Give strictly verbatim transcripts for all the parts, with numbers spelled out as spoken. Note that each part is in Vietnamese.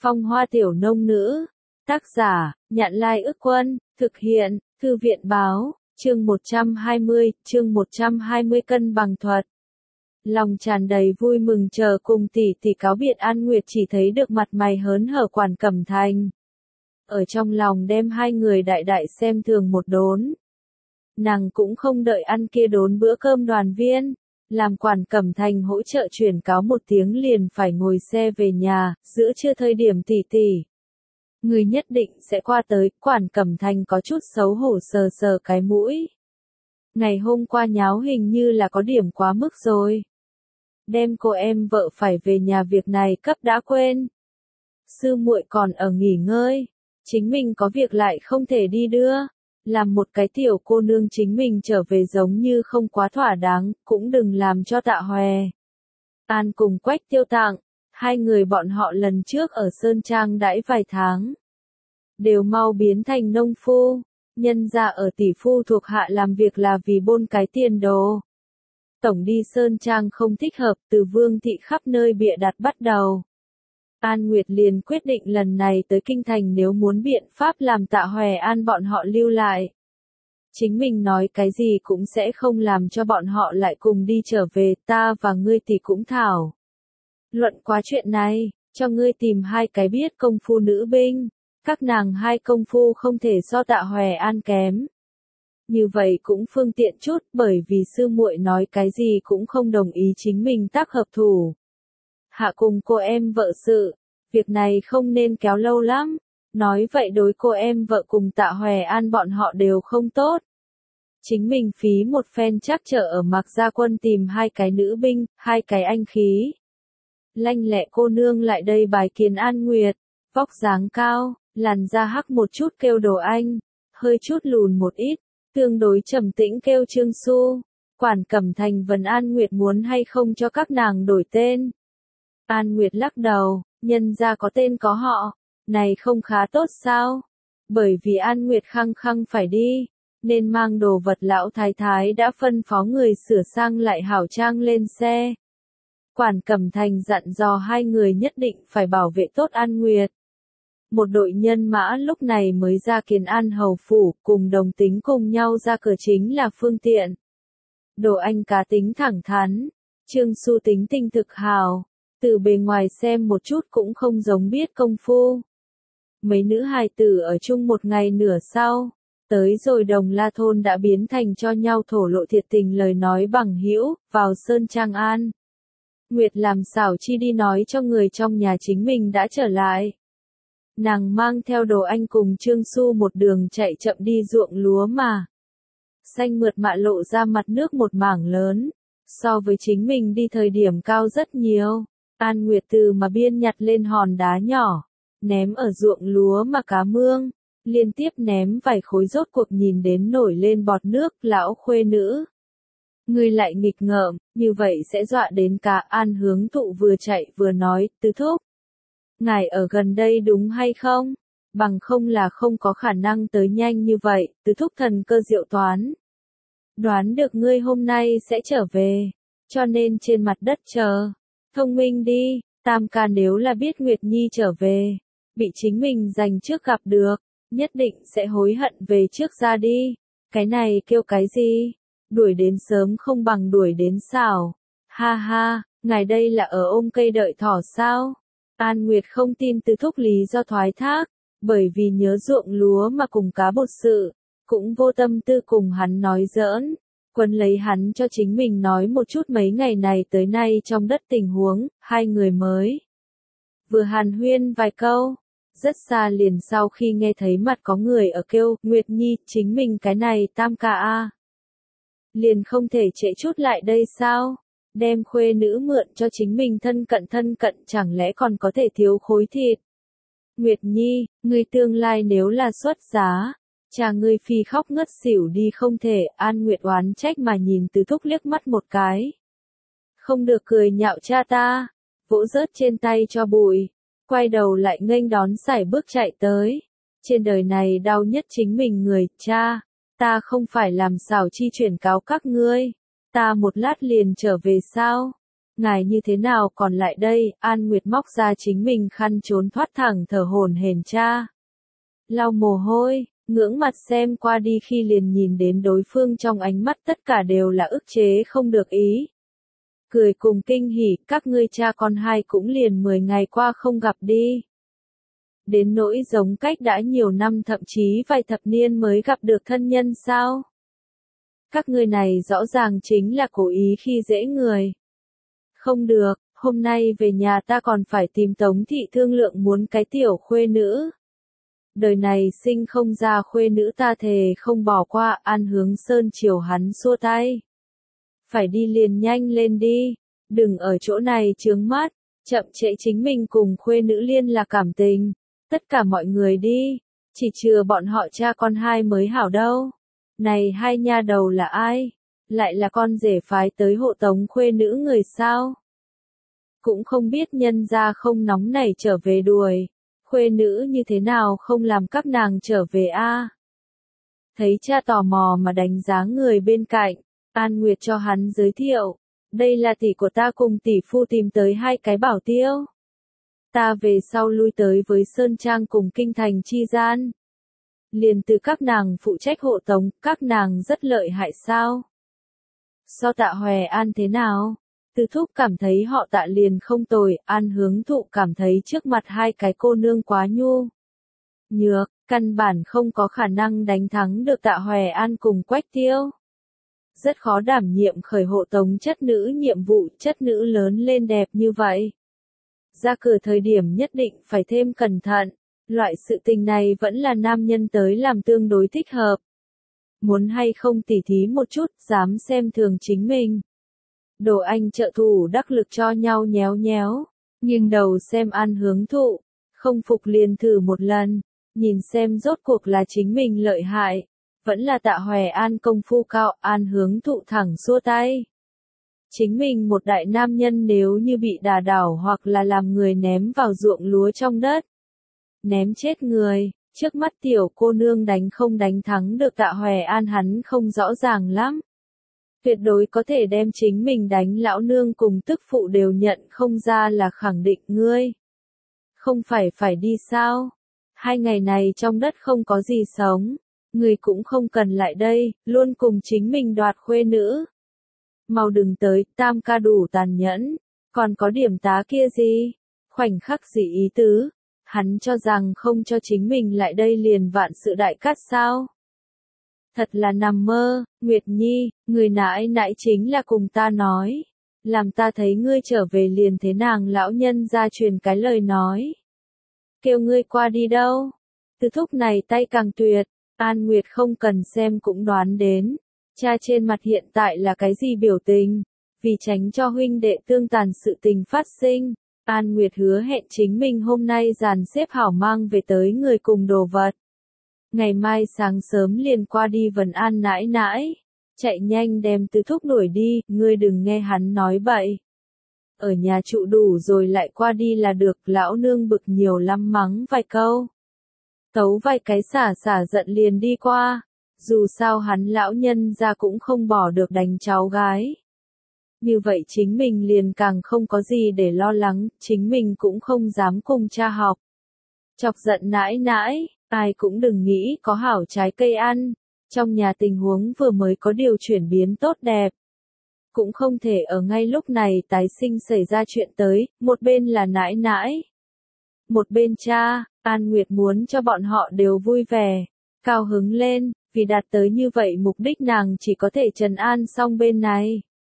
Phong hoa tiểu nông nữ. Tác giả, Nhạn Lai Ức Quân, thực hiện, Thư viện báo, chương một trăm hai mươi, chương một trăm hai mươi cân bằng thuật. Lòng tràn đầy vui mừng chờ cùng tỷ tỷ cáo biệt An Nguyệt chỉ thấy được mặt mày hớn hở Quản Cẩm Thành. Ở trong lòng đem hai người đại đại xem thường một đốn. Nàng cũng không đợi ăn kia đốn bữa cơm đoàn viên, làm Quản Cẩm Thành hỗ trợ chuyển cáo một tiếng liền phải ngồi xe về nhà, giữa trưa thời điểm tỷ tỷ. Người nhất định sẽ qua tới, Quản Cẩm Thành có chút xấu hổ sờ sờ cái mũi. Ngày hôm qua nháo hình như là có điểm quá mức rồi. Đem cô em vợ phải về nhà việc này cấp đã quên. Sư muội còn ở nghỉ ngơi, chính mình có việc lại không thể đi đưa. Làm một cái tiểu cô nương chính mình trở về giống như không quá thỏa đáng, cũng đừng làm cho Tạ Hòe. An cùng Quách Tiêu Tạng, hai người bọn họ lần trước ở Sơn Trang đãi vài tháng. Đều mau biến thành nông phu, nhân ra ở tỷ phu thuộc hạ làm việc là vì bôn cái tiền đồ. Tổng đi Sơn Trang không thích hợp, từ Vương thị khắp nơi bịa đặt bắt đầu. An Nguyệt liền quyết định lần này tới Kinh Thành nếu muốn biện pháp làm Tạ Hòe An bọn họ lưu lại. Chính mình nói cái gì cũng sẽ không làm cho bọn họ lại cùng đi trở về, ta và ngươi thì cũng thảo. Luận qua chuyện này, cho ngươi tìm hai cái biết công phu nữ binh, các nàng hai công phu không thể so Tạ Hòe An kém. Như vậy cũng phương tiện chút, bởi vì sư muội nói cái gì cũng không đồng ý chính mình tác hợp thủ. Hạ cùng cô em vợ sự, việc này không nên kéo lâu lắm, nói vậy đối cô em vợ cùng Tạ Hòe An bọn họ đều không tốt. Chính mình phí một phen chắc trở ở Mạc Gia Quân tìm hai cái nữ binh, hai cái anh khí. Lanh lẹ cô nương lại đây bài kiến An Nguyệt, vóc dáng cao, làn da hắc một chút kêu Đồ Anh, hơi chút lùn một ít, tương đối trầm tĩnh kêu Trương Xu. Quản Cẩm Thành vấn An Nguyệt muốn hay không cho các nàng đổi tên. An Nguyệt lắc đầu, nhân ra có tên có họ, này không khá tốt sao? Bởi vì An Nguyệt khăng khăng phải đi, nên mang đồ vật lão thái thái đã phân phó người sửa sang lại hảo trang lên xe. Quản Cẩm Thành dặn dò hai người nhất định phải bảo vệ tốt An Nguyệt. Một đội nhân mã lúc này mới ra kiến An hầu phủ, cùng đồng tính cùng nhau ra cửa chính là phương tiện. Đồ Anh cá tính thẳng thắn, Trương Xu tính tinh thực hào, từ bề ngoài xem một chút cũng không giống biết công phu. Mấy nữ hài tử ở chung một ngày nửa sau, tới rồi Đồng La thôn đã biến thành cho nhau thổ lộ thiệt tình lời nói bằng hữu, vào Sơn Trang An. Nguyệt làm xảo chi đi nói cho người trong nhà chính mình đã trở lại. Nàng mang theo Đồ Anh cùng Trương Xu một đường chạy chậm đi ruộng lúa mà. Xanh mượt mạ lộ ra mặt nước một mảng lớn, so với chính mình đi thời điểm cao rất nhiều. An Nguyệt từ mà biên nhặt lên hòn đá nhỏ, ném ở ruộng lúa mà cá mương, liên tiếp ném vài khối rốt cuộc nhìn đến nổi lên bọt nước, lão khuê nữ. Người lại nghịch ngợm, như vậy sẽ dọa đến cả. An Hướng Thụ vừa chạy vừa nói, tứ thúc. Ngài ở gần đây đúng hay không? Bằng không là không có khả năng tới nhanh như vậy, tứ thúc thần cơ diệu toán. Đoán được ngươi hôm nay sẽ trở về, cho nên trên mặt đất chờ. Thông minh đi, Tam ca nếu là biết Nguyệt Nhi trở về, bị chính mình giành trước gặp được, nhất định sẽ hối hận về trước ra đi. Cái này kêu cái gì? Đuổi đến sớm không bằng đuổi đến xảo. Ha ha, ngài đây là ở ôm cây đợi thỏ sao? An Nguyệt không tin tứ thúc lý do thoái thác, bởi vì nhớ ruộng lúa mà cùng cá bột sự, cũng vô tâm tư cùng hắn nói giỡn. Quân lấy hắn cho chính mình nói một chút mấy ngày này tới nay trong đất tình huống, hai người mới vừa hàn huyên vài câu, rất xa liền sau khi nghe thấy mặt có người ở kêu, Nguyệt Nhi, chính mình cái này Tam ca a. Liền không thể trễ chút lại đây sao? Đem khuê nữ mượn cho chính mình thân cận thân cận chẳng lẽ còn có thể thiếu khối thịt. Nguyệt Nhi, ngươi tương lai nếu là xuất giá, cha ngươi phi khóc ngất xỉu đi không thể. An Nguyệt oán trách mà nhìn Tứ thúc liếc mắt một cái. Không được cười nhạo cha ta, vỗ rớt trên tay cho bụi, quay đầu lại nghênh đón sải bước chạy tới. Trên đời này đau nhất chính mình người, cha, ta không phải làm xảo chi chuyển cáo các ngươi, ta một lát liền trở về sao? ngài như thế nào còn lại đây, An Nguyệt móc ra chính mình khăn trốn thoát thẳng thở hổn hển cha. Lau mồ hôi, ngưỡng mặt xem qua đi khi liền nhìn đến đối phương trong ánh mắt tất cả đều là ức chế không được ý. Cười cùng kinh hỉ, các ngươi cha con hai cũng liền mười ngày qua không gặp đi. Đến nỗi giống cách đã nhiều năm thậm chí vài thập niên mới gặp được thân nhân sao? Các ngươi này rõ ràng chính là cố ý khi dễ người. Không được, hôm nay về nhà ta còn phải tìm Tống thị thương lượng muốn cái tiểu khuê nữ. Đời này sinh không ra khuê nữ ta thề không bỏ qua, An Hướng Sơn chiều hắn xua tay. Phải đi liền nhanh lên đi, đừng ở chỗ này chướng mắt, chậm trễ chính mình cùng khuê nữ liên là cảm tình. Tất cả mọi người đi, chỉ chừa bọn họ cha con hai mới hảo đâu. Này hai nha đầu là ai? Lại là con rể phái tới hộ tống khuê nữ người sao? Cũng không biết nhân gia không nóng nảy trở về đuổi. Khuê nữ như thế nào không làm các nàng trở về a? Thấy cha tò mò mà đánh giá người bên cạnh, An Nguyệt cho hắn giới thiệu. Đây là tỷ của ta cùng tỷ phu tìm tới hai cái bảo tiêu. Ta về sau lui tới với Sơn Trang cùng Kinh Thành chi gian. Liền từ các nàng phụ trách hộ tống, các nàng rất lợi hại sao? So Tạ Hòe An thế nào? Từ Thúc cảm thấy họ Tạ liền không tồi, An Hướng Thụ cảm thấy trước mặt hai cái cô nương quá nhu. Nhược, căn bản không có khả năng đánh thắng được Tạ Hòe An cùng Quách Tiêu. Rất khó đảm nhiệm khởi hộ tống chất nữ nhiệm vụ, chất nữ lớn lên đẹp như vậy. Ra cửa thời điểm nhất định phải thêm cẩn thận, loại sự tình này vẫn là nam nhân tới làm tương đối thích hợp. Muốn hay không tỉ thí một chút, dám xem thường chính mình. Đồ Anh trợ thủ đắc lực cho nhau nhéo nhéo, nghiêng đầu xem An Hướng Thụ, không phục liền thử một lần, nhìn xem rốt cuộc là chính mình lợi hại, vẫn là Tạ Hòe An công phu cao, An Hướng Thụ thẳng xua tay. Chính mình một đại nam nhân nếu như bị đả đảo hoặc là làm người ném vào ruộng lúa trong đất. Ném chết người, trước mắt tiểu cô nương đánh không đánh thắng được Tạ Hòe An hắn không rõ ràng lắm. Tuyệt đối có thể đem chính mình đánh lão nương cùng tức phụ đều nhận không ra là khẳng định ngươi. Không phải phải đi sao? Hai ngày này trong đất không có gì sống, người cũng không cần lại đây, luôn cùng chính mình đoạt khuê nữ. Mau đừng tới, Tam ca đủ tàn nhẫn, còn có điểm tá kia gì? Khoảnh khắc gì ý tứ? Hắn cho rằng không cho chính mình lại đây liền vạn sự đại cát sao? Thật là nằm mơ, Nguyệt Nhi, người nãi nãi chính là cùng ta nói. Làm ta thấy ngươi trở về liền thế nàng lão nhân ra truyền cái lời nói. Kêu ngươi qua đi đâu? Từ Thúc này tay càng tuyệt, An Nguyệt không cần xem cũng đoán đến. Cha trên mặt hiện tại là cái gì biểu tình? Vì tránh cho huynh đệ tương tàn sự tình phát sinh, An Nguyệt hứa hẹn chính mình hôm nay dàn xếp hảo mang về tới người cùng đồ vật. Ngày mai sáng sớm liền qua đi Vân An nãi nãi. Chạy nhanh đem Từ Thúc đuổi đi, ngươi đừng nghe hắn nói bậy. Ở nhà trụ đủ rồi lại qua đi là được, lão nương bực nhiều lắm mắng vài câu. Tấu vài cái xả xả giận liền đi qua. Dù sao hắn lão nhân ra cũng không bỏ được đánh cháu gái. Như vậy chính mình liền càng không có gì để lo lắng, chính mình cũng không dám cùng cha học. Chọc giận nãi nãi, ai cũng đừng nghĩ có hảo trái cây ăn. Trong nhà tình huống vừa mới có điều chuyển biến tốt đẹp. Cũng không thể ở ngay lúc này tái sinh xảy ra chuyện tới, một bên là nãi nãi. Một bên cha, An Nguyệt muốn cho bọn họ đều vui vẻ, cao hứng lên, vì đạt tới như vậy mục đích nàng chỉ có thể trấn an xong bên này.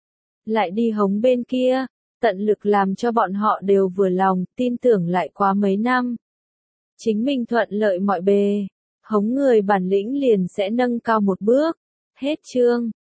Lại đi hống bên kia, tận lực làm cho bọn họ đều vừa lòng, tin tưởng lại quá mấy năm. Chính mình thuận lợi mọi bề, hống người bản lĩnh liền sẽ nâng cao một bước. Hết chương.